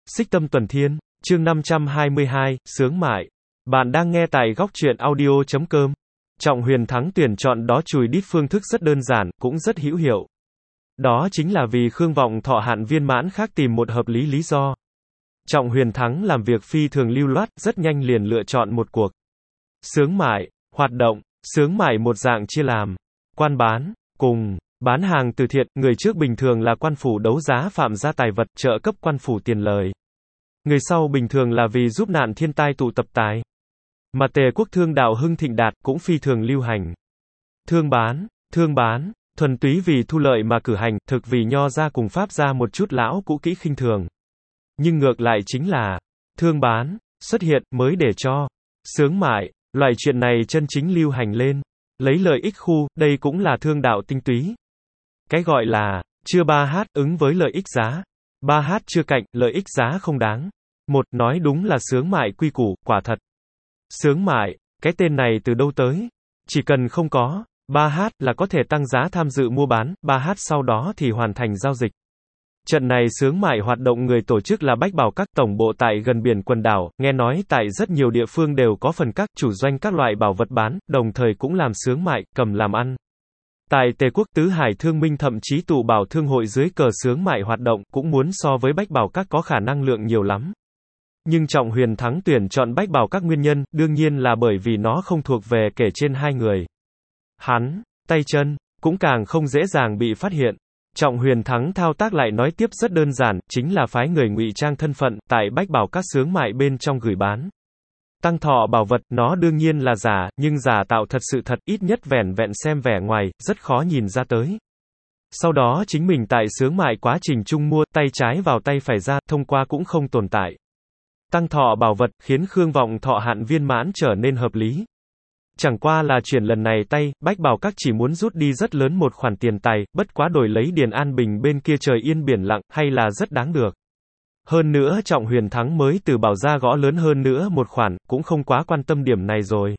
Xích Tâm Tuần Thiên, chương 522, Sướng Mại. Bạn đang nghe tại góc truyện audio.com. Trọng Huyền Thắng tuyển chọn đó chùi đít phương thức rất đơn giản, cũng rất hữu hiệu. Đó chính là vì Khương Vọng thọ hạn viên mãn khác tìm một hợp lý lý do. Trọng Huyền Thắng làm việc phi thường lưu loát, rất nhanh liền lựa chọn một cuộc. Sướng mại, hoạt động, sướng mại một dạng chia làm. Quan bán, cùng, bán hàng từ thiện, người trước bình thường là quan phủ đấu giá phạm gia tài vật, trợ cấp quan phủ tiền lời. Người sau bình thường là vì giúp nạn thiên tai tụ tập tài. Mà Tề quốc thương đạo hưng thịnh đạt, cũng phi thường lưu hành. Thương bán, thuần túy vì thu lợi mà cử hành, thực vì nho gia cùng pháp gia một chút lão cũ kỹ khinh thường. Nhưng ngược lại chính là, thương bán, xuất hiện, mới để cho, sướng mại, loại chuyện này chân chính lưu hành lên. Lấy lợi ích khu, đây cũng là thương đạo tinh túy. Cái gọi là, chưa 3h, ứng với lợi ích giá. 3h chưa cạnh, lợi ích giá không đáng. Một, nói đúng là sướng mại quy củ, quả thật. Sướng mại, cái tên này từ đâu tới? Chỉ cần không có 3h là có thể tăng giá tham dự mua bán, 3h sau đó thì hoàn thành giao dịch. Trận này sướng mại hoạt động người tổ chức là Bách Bảo Các tổng bộ tại gần biển quần đảo, nghe nói tại rất nhiều địa phương đều có phần các chủ doanh các loại bảo vật bán, đồng thời cũng làm sướng mại, cầm làm ăn. Tại Tề quốc Tứ Hải Thương Minh thậm chí tụ bảo thương hội dưới cờ sướng mại hoạt động, cũng muốn so với Bách Bảo Các có khả năng lượng nhiều lắm. Nhưng Trọng Huyền Thắng tuyển chọn Bách Bảo Các nguyên nhân, đương nhiên là bởi vì nó không thuộc về kể trên hai người. Hắn, tay chân, cũng càng không dễ dàng bị phát hiện. Trọng Huyền Thắng thao tác lại nói tiếp rất đơn giản, chính là phái người ngụy trang thân phận, tại Bách Bảo Các sướng mại bên trong gửi bán. Tăng thọ bảo vật, nó đương nhiên là giả, nhưng giả tạo thật sự thật, ít nhất vẻn vẹn xem vẻ ngoài, rất khó nhìn ra tới. Sau đó chính mình tại sướng mại quá trình chung mua, tay trái vào tay phải ra, thông qua cũng không tồn tại. Tăng thọ bảo vật, khiến Khương Vọng thọ hạn viên mãn trở nên hợp lý. Chẳng qua là chuyển lần này tay, Bách Bảo Các chỉ muốn rút đi rất lớn một khoản tiền tài, bất quá đổi lấy Điền An Bình bên kia trời yên biển lặng, hay là rất đáng được. Hơn nữa Trọng Huyền Thắng mới từ bảo ra gõ lớn hơn nữa một khoản, cũng không quá quan tâm điểm này rồi.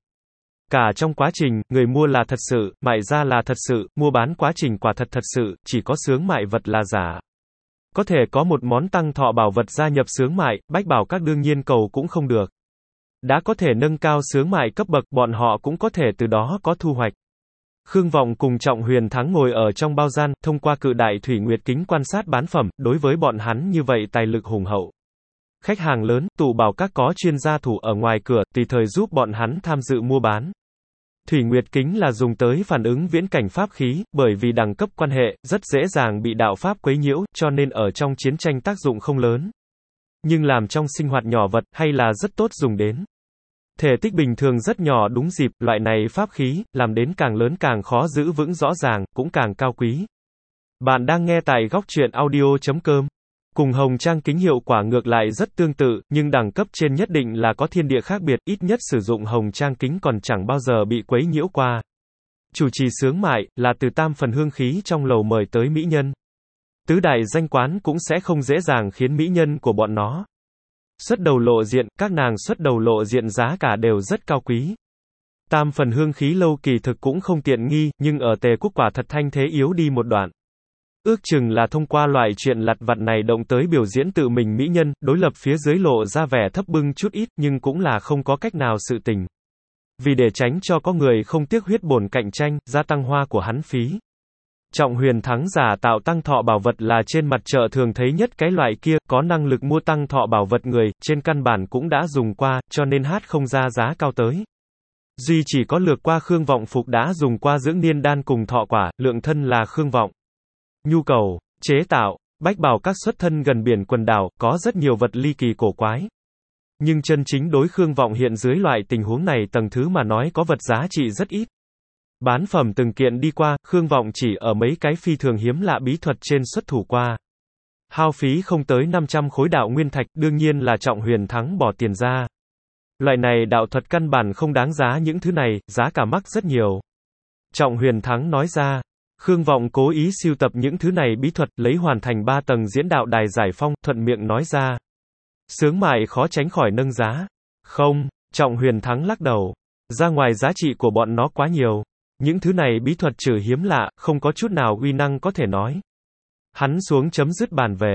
Cả trong quá trình, người mua là thật sự, mại ra là thật sự, mua bán quá trình quả thật thật sự, chỉ có sướng mại vật là giả. Có thể có một món tăng thọ bảo vật gia nhập sướng mại, Bách Bảo Các đương nhiên cầu cũng không được. Đã có thể nâng cao sướng mại cấp bậc, bọn họ cũng có thể từ đó có thu hoạch. Khương Vọng cùng Trọng Huyền Thắng ngồi ở trong bao gian, thông qua cự đại thủy nguyệt kính quan sát bán phẩm, đối với bọn hắn như vậy tài lực hùng hậu. Khách hàng lớn, tụ bảo các có chuyên gia thủ ở ngoài cửa, tùy thời giúp bọn hắn tham dự mua bán. Thủy nguyệt kính là dùng tới phản ứng viễn cảnh pháp khí, bởi vì đẳng cấp quan hệ, rất dễ dàng bị đạo pháp quấy nhiễu, cho nên ở trong chiến tranh tác dụng không lớn. Nhưng làm trong sinh hoạt nhỏ vật, hay là rất tốt dùng đến. Thể tích bình thường rất nhỏ đúng dịp, loại này pháp khí, làm đến càng lớn càng khó giữ vững rõ ràng, cũng càng cao quý. Bạn đang nghe tại góc truyện audio.com. Cùng hồng trang kính hiệu quả ngược lại rất tương tự, nhưng đẳng cấp trên nhất định là có thiên địa khác biệt, ít nhất sử dụng hồng trang kính còn chẳng bao giờ bị quấy nhiễu qua. Chủ trì sướng mại, là từ tam phần hương khí trong lầu mời tới mỹ nhân. Tứ đại danh quán cũng sẽ không dễ dàng khiến mỹ nhân của bọn nó xuất đầu lộ diện, các nàng xuất đầu lộ diện giá cả đều rất cao quý. Tam phần hương khí lâu kỳ thực cũng không tiện nghi, nhưng ở Tề quốc quả thật thanh thế yếu đi một đoạn. Ước chừng là thông qua loại chuyện lặt vặt này động tới biểu diễn tự mình mỹ nhân, đối lập phía dưới lộ ra vẻ thấp bưng chút ít, nhưng cũng là không có cách nào sự tình. Vì để tránh cho có người không tiếc huyết bổn cạnh tranh, gia tăng hoa của hắn phí. Trọng Huyền Thắng giả tạo tăng thọ bảo vật là trên mặt chợ thường thấy nhất cái loại kia, có năng lực mua tăng thọ bảo vật người, trên căn bản cũng đã dùng qua, cho nên hát không ra giá cao tới. Duy chỉ có lược qua Khương Vọng phục đã dùng qua dưỡng niên đan cùng thọ quả, lượng thân là Khương Vọng. Nhu cầu, chế tạo, Bách Bảo Các xuất thân gần biển quần đảo, có rất nhiều vật ly kỳ cổ quái. Nhưng chân chính đối Khương Vọng hiện dưới loại tình huống này tầng thứ mà nói có vật giá trị rất ít. Bán phẩm từng kiện đi qua, Khương Vọng chỉ ở mấy cái phi thường hiếm lạ bí thuật trên xuất thủ qua. Hao phí không tới 500 khối đạo nguyên thạch, đương nhiên là Trọng Huyền Thắng bỏ tiền ra. Loại này đạo thuật căn bản không đáng giá những thứ này, giá cả mắc rất nhiều. Trọng Huyền Thắng nói ra, Khương Vọng cố ý sưu tập những thứ này bí thuật, lấy hoàn thành 3 tầng diễn đạo đài giải phong, thuận miệng nói ra. Sướng mại khó tránh khỏi nâng giá. Không, Trọng Huyền Thắng lắc đầu. Ra ngoài giá trị của bọn nó quá nhiều. Những thứ này bí thuật trừ hiếm lạ, không có chút nào uy năng có thể nói. Hắn xuống chấm dứt bàn về.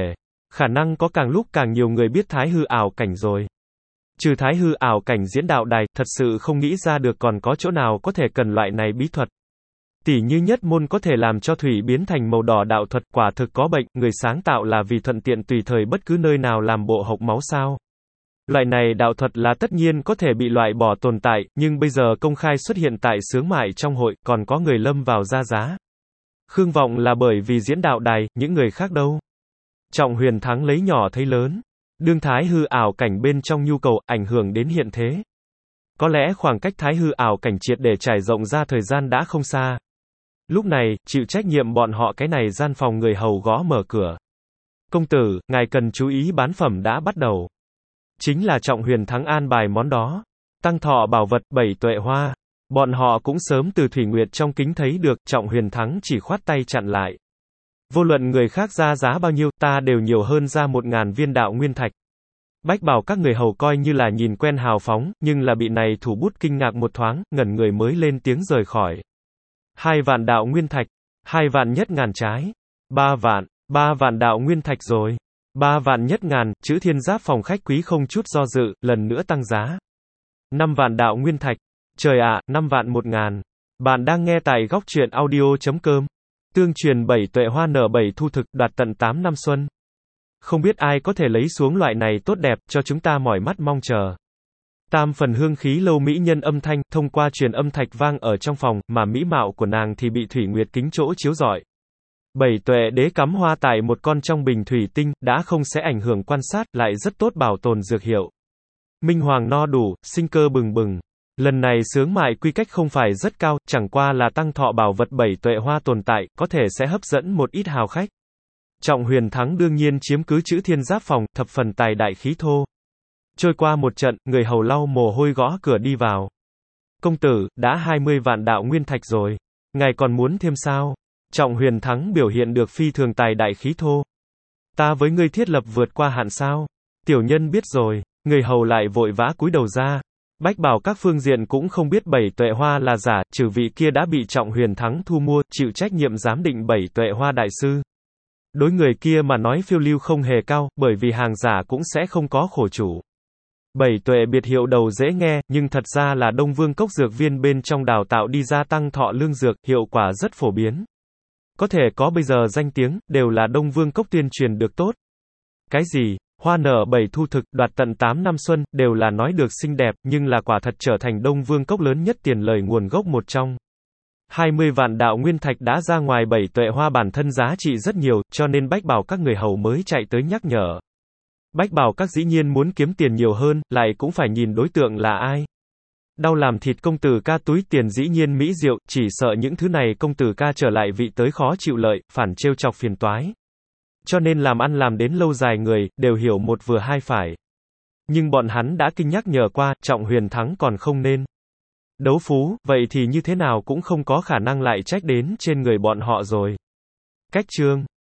Khả năng có càng lúc càng nhiều người biết thái hư ảo cảnh rồi. Trừ thái hư ảo cảnh diễn đạo đài, thật sự không nghĩ ra được còn có chỗ nào có thể cần loại này bí thuật. Tỉ như nhất môn có thể làm cho thủy biến thành màu đỏ đạo thuật, quả thực có bệnh, người sáng tạo là vì thuận tiện tùy thời bất cứ nơi nào làm bộ hộc máu sao. Loại này đạo thuật là tất nhiên có thể bị loại bỏ tồn tại, nhưng bây giờ công khai xuất hiện tại xướng mại trong hội, còn có người lâm vào ra giá. Khương Vọng là bởi vì diễn đạo đài, những người khác đâu. Trọng Huyền Thắng lấy nhỏ thấy lớn. Đương thái hư ảo cảnh bên trong nhu cầu, ảnh hưởng đến hiện thế. Có lẽ khoảng cách thái hư ảo cảnh triệt để trải rộng ra thời gian đã không xa. Lúc này, chịu trách nhiệm bọn họ cái này gian phòng người hầu gõ mở cửa. Công tử, ngài cần chú ý bán phẩm đã bắt đầu. Chính là Trọng Huyền Thắng an bài món đó. Tăng thọ bảo vật 7 tuệ hoa. Bọn họ cũng sớm từ Thủy Nguyệt trong kính thấy được, Trọng Huyền Thắng chỉ khoát tay chặn lại. Vô luận người khác ra giá bao nhiêu, ta đều nhiều hơn ra 1000 viên đạo nguyên thạch. Bách Bảo các người hầu coi như là nhìn quen hào phóng, nhưng là bị này thủ bút kinh ngạc một thoáng, ngẩn người mới lên tiếng rời khỏi. 2 vạn đạo nguyên thạch, 2 vạn nhất ngàn trái, 3 vạn đạo nguyên thạch rồi. 3 vạn nhất ngàn, chữ Thiên Giáp phòng khách quý không chút do dự, lần nữa tăng giá. 5 vạn đạo nguyên thạch. Trời ạ, 5 vạn 1000. Bạn đang nghe tại góc truyện audio.com. Tương truyền 7 tuệ hoa nở 7 thu thực, đoạt tận 8 năm xuân. Không biết ai có thể lấy xuống loại này tốt đẹp, cho chúng ta mỏi mắt mong chờ. Tam phần hương khí lâu mỹ nhân âm thanh, thông qua truyền âm thạch vang ở trong phòng, mà mỹ mạo của nàng thì bị Thủy Nguyệt kính chỗ chiếu rọi. 7 tuệ đế cắm hoa tại một con trong bình thủy tinh, đã không sẽ ảnh hưởng quan sát, lại rất tốt bảo tồn dược hiệu. Minh hoàng no đủ, sinh cơ bừng bừng. Lần này xướng mại quy cách không phải rất cao, chẳng qua là tăng thọ bảo vật 7 tuệ hoa tồn tại, có thể sẽ hấp dẫn một ít hào khách. Trọng Huyền Thắng đương nhiên chiếm cứ chữ Thiên Giáp phòng, thập phần tài đại khí thô. Trôi qua một trận, người hầu lau mồ hôi gõ cửa đi vào. Công tử, đã 20 vạn đạo nguyên thạch rồi. Ngài còn muốn thêm sao? Trọng Huyền Thắng biểu hiện được phi thường tài đại khí thô. Ta với ngươi thiết lập vượt qua hạn sao? Tiểu nhân biết rồi. Người hầu lại vội vã cúi đầu ra. Bách Bảo các phương diện cũng không biết 7 tuệ hoa là giả, trừ vị kia đã bị Trọng Huyền Thắng thu mua, chịu trách nhiệm giám định 7 tuệ hoa đại sư. Đối người kia mà nói phiêu lưu không hề cao, bởi vì hàng giả cũng sẽ không có khổ chủ. 7 tuệ biệt hiệu đầu dễ nghe, nhưng thật ra là Đông Vương cốc dược viên bên trong đào tạo đi ra tăng thọ lương dược, hiệu quả rất phổ biến. Có thể có bây giờ danh tiếng, đều là Đông Vương cốc tuyên truyền được tốt. Cái gì? Hoa nở 7 thu thực, đoạt tận 8 năm xuân, đều là nói được xinh đẹp, nhưng là quả thật trở thành Đông Vương cốc lớn nhất tiền lời nguồn gốc một trong. 20 vạn đạo nguyên thạch đã ra ngoài 7 tuệ hoa bản thân giá trị rất nhiều, cho nên Bách Bảo các người hầu mới chạy tới nhắc nhở. Bách Bảo các dĩ nhiên muốn kiếm tiền nhiều hơn, lại cũng phải nhìn đối tượng là ai. Đau làm thịt công tử ca túi tiền dĩ nhiên mỹ diệu, chỉ sợ những thứ này công tử ca trở lại vị tới khó chịu lợi, phản trêu chọc phiền toái. Cho nên làm ăn làm đến lâu dài người, đều hiểu một vừa hai phải. Nhưng bọn hắn đã kinh nhắc nhở qua, Trọng Huyền Thắng còn không nên đấu phú, vậy thì như thế nào cũng không có khả năng lại trách đến trên người bọn họ rồi. Cách chương